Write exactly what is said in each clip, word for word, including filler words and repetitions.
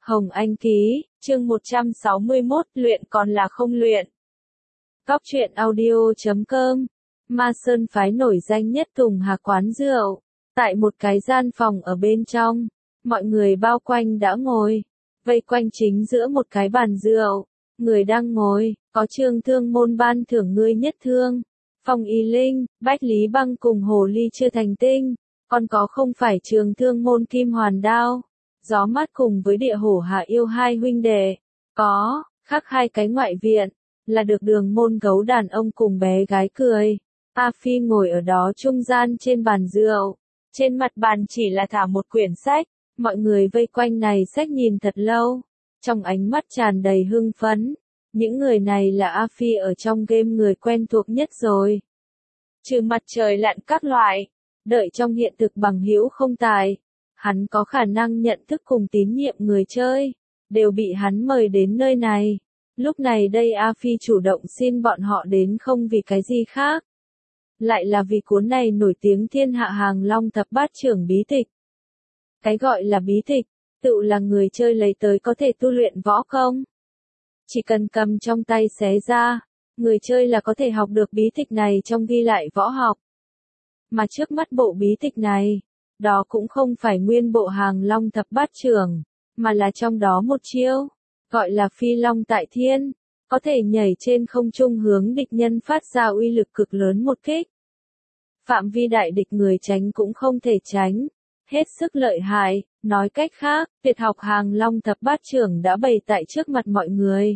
Hồng Anh ký, chương một trăm sáu mươi mốt, luyện còn là không luyện. Cóc truyện audio chấm com. Ma Sơn phái nổi danh nhất Tùng Hà quán rượu. Tại một cái gian phòng ở bên trong, mọi người bao quanh đã ngồi, vây quanh chính giữa một cái bàn rượu. Người đang ngồi, có Trương Thương môn ban thưởng ngươi nhất thương, Phong Y Linh, Bách Lý Băng cùng Hồ Ly chưa thành tinh, còn có không phải Trường Thương môn Kim Hoàn Đao, Gió Mát cùng với Địa Hổ Hạ Yêu hai huynh đệ, có, khác hai cái ngoại viện, là được Đường môn gấu đàn ông cùng bé gái cười. A Phi ngồi ở đó trung gian trên bàn rượu, trên mặt bàn chỉ là thả một quyển sách, mọi người vây quanh này sách nhìn thật lâu, trong ánh mắt tràn đầy hưng phấn. Những người này là A Phi ở trong game người quen thuộc nhất rồi. Trừ mặt trời lặn các loại, đợi trong hiện thực bằng hữu không tài, hắn có khả năng nhận thức cùng tín nhiệm người chơi, đều bị hắn mời đến nơi này. Lúc này đây A Phi chủ động xin bọn họ đến không vì cái gì khác, lại là vì cuốn này nổi tiếng thiên hạ hàng long thập bát trưởng bí tịch. Cái gọi là bí tịch, tự là người chơi lấy tới có thể tu luyện võ công. Chỉ cần cầm trong tay xé ra, người chơi là có thể học được bí tịch này trong ghi lại võ học. Mà trước mắt bộ bí tịch này, đó cũng không phải nguyên bộ hàng long thập bát trưởng, mà là trong đó một chiêu, gọi là phi long tại thiên, có thể nhảy trên không trung hướng địch nhân phát ra uy lực cực lớn một kích. Phạm vi đại địch người tránh cũng không thể tránh, hết sức lợi hại. Nói cách khác, tuyệt học hàng long thập bát trưởng đã bày tại trước mặt mọi người.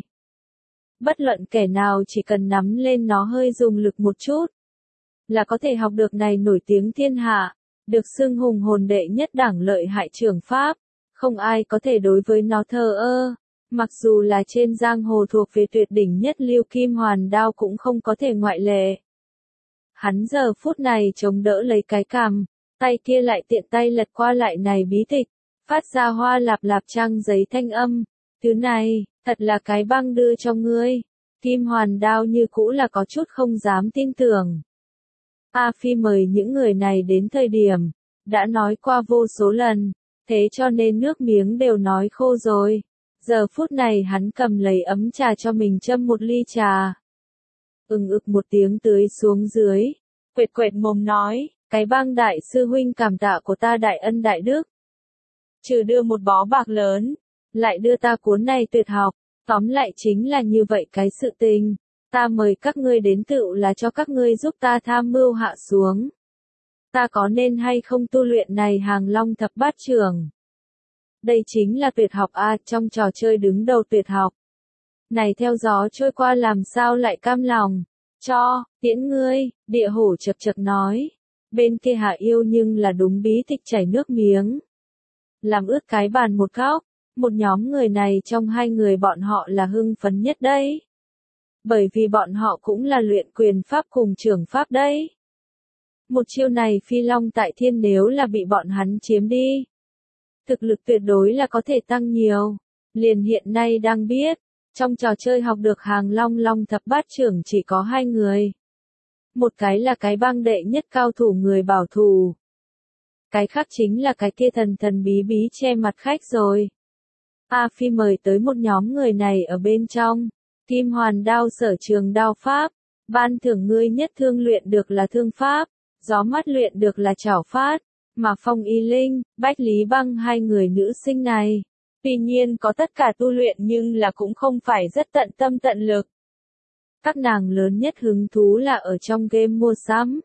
Bất luận kẻ nào chỉ cần nắm lên nó hơi dùng lực một chút, là có thể học được này nổi tiếng thiên hạ, được xưng hùng hồn đệ nhất đẳng lợi hại trưởng pháp, không ai có thể đối với nó thờ ơ, mặc dù là trên giang hồ thuộc về tuyệt đỉnh nhất lưu Kim Hoàn Đao cũng không có thể ngoại lệ. Hắn giờ phút này chống đỡ lấy cái cằm, tay kia lại tiện tay lật qua lại này bí tịch, phát ra hoa lạp lạp trang giấy thanh âm. Thứ này, thật là cái băng đưa cho ngươi. Kim Hoàn Đao như cũ là có chút không dám tin tưởng. A Phi mời những người này đến thời điểm, đã nói qua vô số lần, thế cho nên nước miếng đều nói khô rồi. Giờ phút này hắn cầm lấy ấm trà cho mình châm một ly trà. Ừng ực một tiếng tưới xuống dưới, quệt quệt mồm nói, cái băng đại sư huynh cảm tạ của ta đại ân đại đức. Trừ đưa một bó bạc lớn, lại đưa ta cuốn này tuyệt học, tóm lại chính là như vậy cái sự tình, ta mời các ngươi đến tựu là cho các ngươi giúp ta tham mưu hạ xuống. Ta có nên hay không tu luyện này hàng long thập bát trưởng? Đây chính là tuyệt học A, trong trò chơi đứng đầu tuyệt học. Này theo gió trôi qua làm sao lại cam lòng, cho, tiễn ngươi, Địa Hổ chập chập nói. Bên kia Hạ Yêu nhưng là đúng bí tịch chảy nước miếng. Làm ướt cái bàn một góc, một nhóm người này trong hai người bọn họ là hưng phấn nhất đấy. Bởi vì bọn họ cũng là luyện quyền pháp cùng trưởng pháp đấy. Một chiêu này phi long tại thiên nếu là bị bọn hắn chiếm đi, thực lực tuyệt đối là có thể tăng nhiều. Liền hiện nay đang biết, trong trò chơi học được hàng long long thập bát trưởng chỉ có hai người. Một cái là cái băng đệ nhất cao thủ người bảo thủ. Cái khác chính là cái kia thần thần bí bí che mặt khách rồi. A Phi mời tới một nhóm người này ở bên trong. Kim Hoàn Đao sở trường đao pháp, ban thưởng ngươi nhất thương luyện được là thương pháp, Gió Mát luyện được là trảo phát, mà Phong Y Linh, Bách Lý Băng hai người nữ sinh này, tuy nhiên có tất cả tu luyện nhưng là cũng không phải rất tận tâm tận lực. Các nàng lớn nhất hứng thú là ở trong game mua sắm,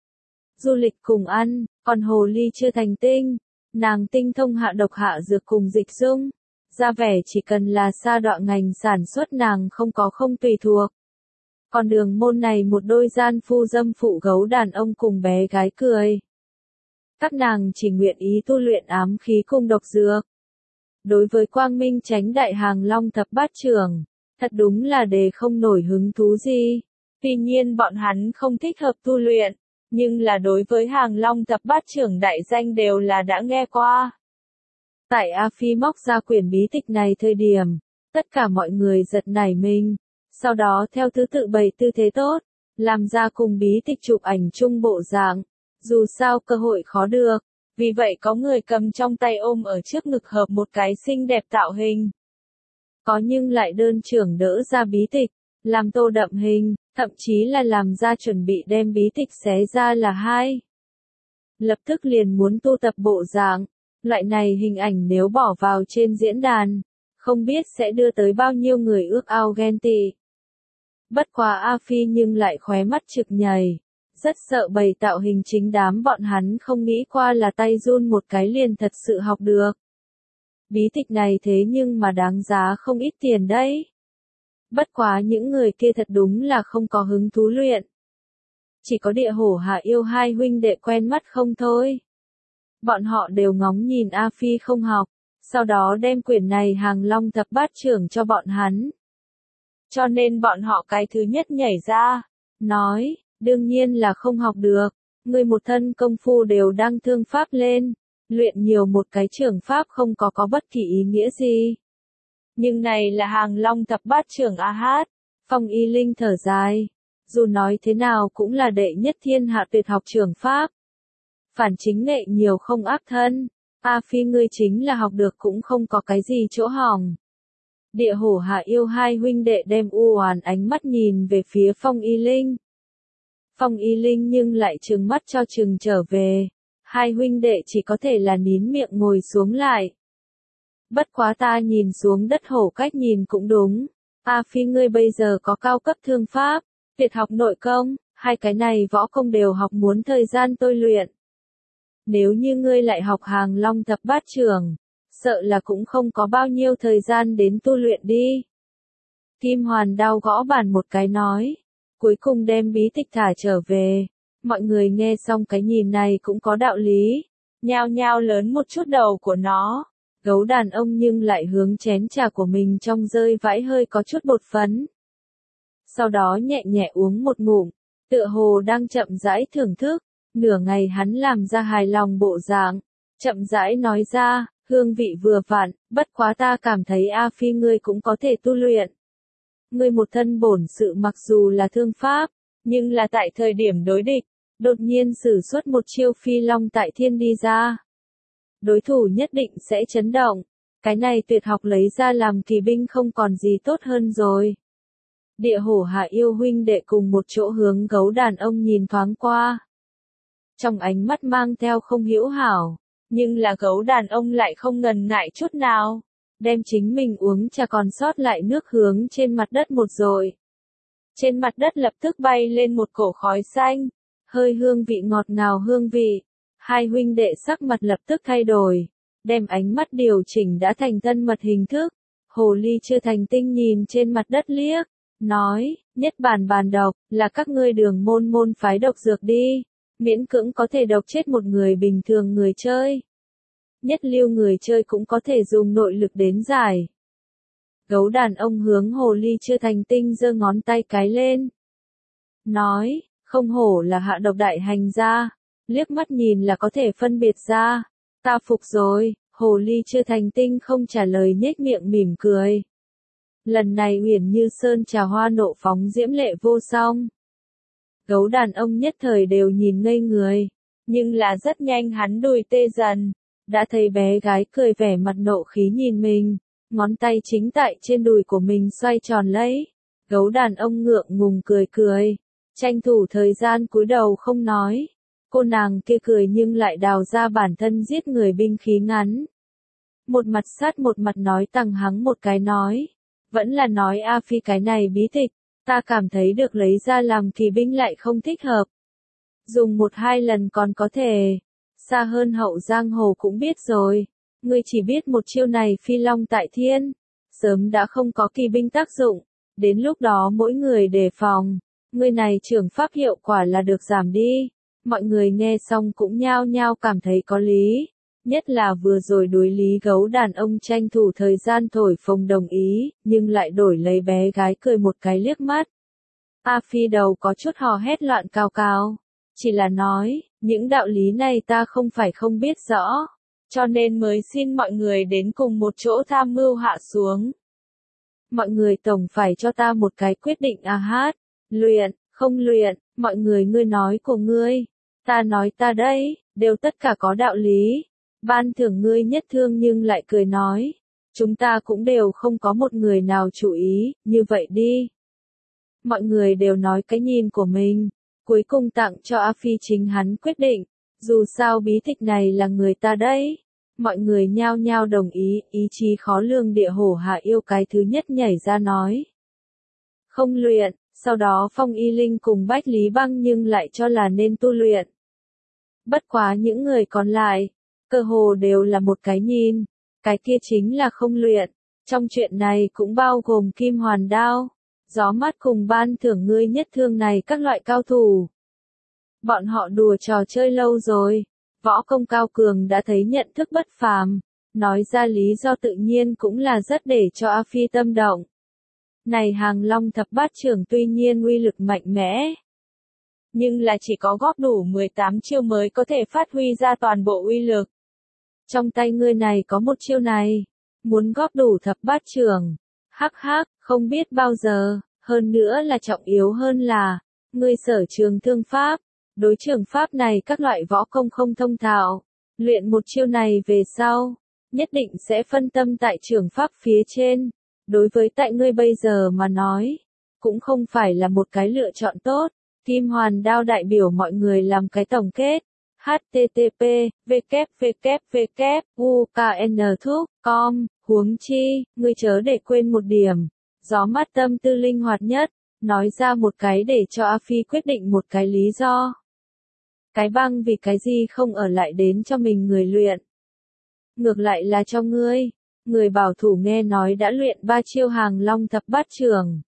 du lịch cùng ăn, còn Hồ Ly chưa thành tinh, nàng tinh thông hạ độc hạ dược cùng dịch dung, ra vẻ chỉ cần là sa đọa ngành sản xuất nàng không có không tùy thuộc. Còn Đường môn này một đôi gian phu dâm phụ gấu đàn ông cùng bé gái cười. Các nàng chỉ nguyện ý tu luyện ám khí cùng độc dược. Đối với quang minh chánh đại hàng long thập bát trưởng, thật đúng là đề không nổi hứng thú gì. Tuy nhiên bọn hắn không thích hợp tu luyện, nhưng là đối với hàng long thập bát trưởng đại danh đều là đã nghe qua. Tại A Phi móc ra quyển bí tịch này thời điểm, tất cả mọi người giật nảy mình, sau đó theo thứ tự bày tư thế tốt, làm ra cùng bí tịch chụp ảnh chung bộ dạng. Dù sao cơ hội khó được, Vì vậy có người cầm trong tay ôm ở trước ngực hợp một cái xinh đẹp tạo hình. Có nhưng lại đơn trưởng đỡ ra bí tịch, làm tô đậm hình, thậm chí là làm ra chuẩn bị đem bí tịch xé ra là hai. Lập tức liền muốn tu tập bộ dạng, loại này hình ảnh nếu bỏ vào trên diễn đàn, không biết sẽ đưa tới bao nhiêu người ước ao ghen tị. Bất quá A Phi nhưng lại khóe mắt trực nhảy, rất sợ bày tạo hình chính đám bọn hắn không nghĩ qua là tay run một cái liền thật sự học được. Bí tịch này thế nhưng mà đáng giá không ít tiền đấy. Bất quá những người kia thật đúng là không có hứng thú luyện. Chỉ có Địa Hổ Hạ Yêu hai huynh đệ quen mắt không thôi. Bọn họ đều ngóng nhìn A Phi không học, sau đó đem quyển này Hàng Long Thập Bát Chưởng cho bọn hắn. Cho nên bọn họ cái thứ nhất nhảy ra, nói, đương nhiên là không học được, người một thân công phu đều đang thương pháp lên, luyện nhiều một cái chưởng pháp không có có bất kỳ ý nghĩa gì. Nhưng này là Hàng Long Thập Bát Chưởng a hát, Phong Y Linh thở dài, dù nói thế nào cũng là đệ nhất thiên hạ tuyệt học chưởng pháp. Phản chính nghệ nhiều không ác thân, A Phi ngươi chính là học được cũng không có cái gì chỗ hỏng. Địa Hổ Hạ Yêu hai huynh đệ đem u oán ánh mắt nhìn về phía Phong Y Linh. Phong Y Linh nhưng lại trừng mắt cho trừng trở về, hai huynh đệ chỉ có thể là nín miệng ngồi xuống lại. Bất quá ta nhìn xuống đất hổ cách nhìn cũng đúng, A Phi ngươi bây giờ có cao cấp thương pháp, tuyệt học nội công, hai cái này võ công đều học muốn thời gian tôi luyện. Nếu như ngươi lại học Hàng Long Thập Bát Chưởng, sợ là cũng không có bao nhiêu thời gian đến tu luyện đi. Kim Hoàn đao gõ bàn một cái nói, cuối cùng đem bí tịch thả trở về. Mọi người nghe xong cái nhìn này cũng có đạo lý, nhao nhao lớn một chút đầu của nó. Gấu đàn ông nhưng lại hướng chén trà của mình trong rơi vãi hơi có chút bột phấn. Sau đó nhẹ nhẹ uống một ngụm, tựa hồ đang chậm rãi thưởng thức, nửa ngày hắn làm ra hài lòng bộ dạng, chậm rãi nói ra, hương vị vừa vặn, bất quá ta cảm thấy A Phi ngươi cũng có thể tu luyện. Ngươi một thân bổn sự mặc dù là thương pháp, nhưng là tại thời điểm đối địch, đột nhiên sử xuất một chiêu phi long tại thiên đi ra. Đối thủ nhất định sẽ chấn động, cái này tuyệt học lấy ra làm kỳ binh không còn gì tốt hơn rồi. Địa Hổ Hạ Yêu huynh đệ cùng một chỗ hướng gấu đàn ông nhìn thoáng qua. Trong ánh mắt mang theo không hữu hảo, nhưng là gấu đàn ông lại không ngần ngại chút nào, đem chính mình uống trà còn sót lại nước hướng trên mặt đất một dội. Trên mặt đất lập tức bay lên một cổ khói xanh, hơi hương vị ngọt ngào hương vị. Hai huynh đệ sắc mặt lập tức thay đổi, đem ánh mắt điều chỉnh đã thành thân mật hình thức. Hồ ly chưa thành tinh nhìn trên mặt đất liếc, nói, nhất bản bàn độc, là các ngươi đường môn môn phái độc dược đi, miễn cưỡng có thể độc chết một người bình thường người chơi. Nhất lưu người chơi cũng có thể dùng nội lực đến giải. Gấu đàn ông hướng hồ ly chưa thành tinh giơ ngón tay cái lên. Nói, không hổ là hạ độc đại hành gia, liếc mắt nhìn là có thể phân biệt ra. Ta phục rồi, hồ ly chưa thành tinh không trả lời nhếch miệng mỉm cười. Lần này Uyển Như Sơn trà hoa nộ phóng diễm lệ vô song. Gấu đàn ông nhất thời đều nhìn ngây người, nhưng là rất nhanh hắn đùi tê dần, đã thấy bé gái cười vẻ mặt nộ khí nhìn mình, ngón tay chính tại trên đùi của mình xoay tròn lấy. Gấu đàn ông ngượng ngùng cười cười, tranh thủ thời gian cúi đầu không nói. Cô nàng kia cười nhưng lại đào ra bản thân giết người binh khí ngắn. Một mặt sát một mặt nói tằng hắng một cái nói. Vẫn là nói A Phi cái này bí tịch, ta cảm thấy được lấy ra làm kỳ binh lại không thích hợp. Dùng một hai lần còn có thể, xa hơn hậu giang hồ cũng biết rồi. Ngươi chỉ biết một chiêu này phi long tại thiên, sớm đã không có kỳ binh tác dụng, đến lúc đó mỗi người đề phòng, ngươi này trưởng pháp hiệu quả là được giảm đi. Mọi người nghe xong cũng nhao nhao cảm thấy có lý, nhất là vừa rồi đối lý gấu đàn ông tranh thủ thời gian thổi phồng đồng ý, nhưng lại đổi lấy bé gái cười một cái liếc mắt. A Phi đầu có chút hò hét loạn cao cao, chỉ là nói, những đạo lý này ta không phải không biết rõ, cho nên mới xin mọi người đến cùng một chỗ tham mưu hạ xuống. Mọi người tổng phải cho ta một cái quyết định a hát, luyện, không luyện, mọi người ngươi nói của ngươi, ta nói ta đây, đều tất cả có đạo lý. Ban thưởng ngươi nhất thương nhưng lại cười nói, chúng ta cũng đều không có một người nào chú ý, như vậy đi. Mọi người đều nói cái nhìn của mình, cuối cùng tặng cho A Phi chính hắn quyết định, dù sao bí tịch này là người ta đấy. Mọi người nhao nhao đồng ý, ý chí khó lường địa hổ hạ yêu cái thứ nhất nhảy ra nói. Không luyện, sau đó Phong Y Linh cùng Bách Lý Băng nhưng lại cho là nên tu luyện. Bất quá những người còn lại, cơ hồ đều là một cái nhìn, cái kia chính là không luyện. Trong chuyện này cũng bao gồm Kim Hoàn Đao, Gió Mắt cùng ban thưởng ngươi nhất thương này các loại cao thủ. Bọn họ đùa trò chơi lâu rồi, võ công cao cường đã thấy nhận thức bất phàm, nói ra lý do tự nhiên cũng là rất để cho A Phi tâm động. Này Hàng Long thập bát trưởng tuy nhiên uy lực mạnh mẽ, nhưng là chỉ có góp đủ mười tám chiêu mới có thể phát huy ra toàn bộ uy lực. Trong tay ngươi này có một chiêu này, muốn góp đủ thập bát trưởng, hắc hắc, không biết bao giờ, hơn nữa là trọng yếu hơn là, ngươi sở trường thương pháp, đối trường pháp này các loại võ công không thông thạo, luyện một chiêu này về sau, nhất định sẽ phân tâm tại trường pháp phía trên, đối với tại ngươi bây giờ mà nói, cũng không phải là một cái lựa chọn tốt. Kim Hoàn Đao đại biểu mọi người làm cái tổng kết. H T T P W W W U K N Thúc com, huống chi, ngươi chớ để quên một điểm. Gió Mắt tâm tư linh hoạt nhất, nói ra một cái để cho A Phi quyết định một cái lý do. Cái Băng vì cái gì không ở lại đến cho mình người luyện. Ngược lại là cho ngươi, người bảo thủ nghe nói đã luyện ba chiêu Hàng Long thập bát trưởng.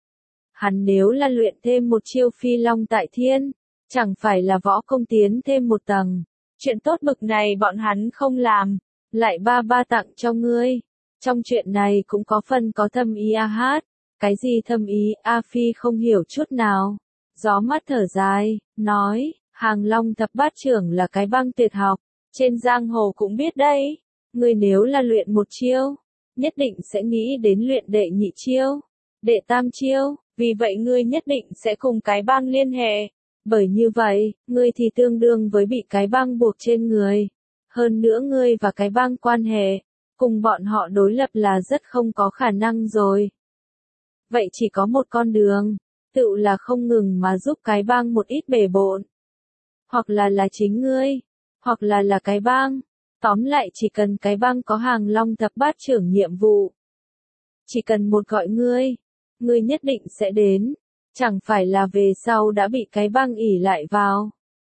Hắn nếu là luyện thêm một chiêu Phi Long tại thiên, chẳng phải là võ công tiến thêm một tầng. Chuyện tốt bực này bọn hắn không làm, lại ba ba tặng cho ngươi. Trong chuyện này cũng có phần có thâm ý a hát. Cái gì thâm ý, A Phi không hiểu chút nào. Gió Mắt thở dài, nói, Hàng Long thập bát trưởng là cái băng tuyệt học, trên giang hồ cũng biết đấy. Ngươi nếu là luyện một chiêu, nhất định sẽ nghĩ đến luyện đệ nhị chiêu, đệ tam chiêu, vì vậy ngươi nhất định sẽ cùng cái băng liên hệ. Bởi như vậy, ngươi thì tương đương với bị cái băng buộc trên người. Hơn nữa ngươi và cái băng quan hệ, cùng bọn họ đối lập là rất không có khả năng rồi. Vậy chỉ có một con đường, tự là không ngừng mà giúp cái băng một ít bề bộn. Hoặc là là chính ngươi, hoặc là là cái băng. Tóm lại chỉ cần cái băng có Hàng Long thập bát trưởng nhiệm vụ. Chỉ cần một gọi ngươi, ngươi nhất định sẽ đến. Chẳng phải là về sau đã bị cái băng ỉ lại vào.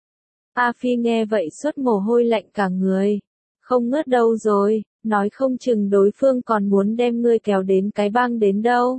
A Phi nghe vậy suốt mồ hôi lạnh cả người. Không ngớt đâu rồi, nói không chừng đối phương còn muốn đem ngươi kéo đến cái băng đến đâu.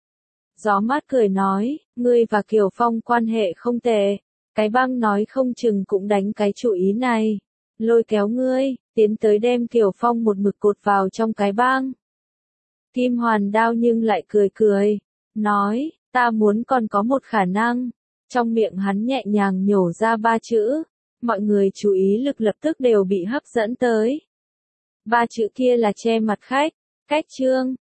Gió Mát cười nói, ngươi và Kiều Phong quan hệ không tệ. Cái băng nói không chừng cũng đánh cái chủ ý này. Lôi kéo ngươi, tiến tới đem Kiều Phong một mực cột vào trong cái băng. Kim Hoàn Đao nhưng lại cười cười, nói, ta muốn còn có một khả năng. Trong miệng hắn nhẹ nhàng nhổ ra ba chữ. Mọi người chú ý lực lập tức đều bị hấp dẫn tới. Ba chữ kia là che mặt khách, cách trương.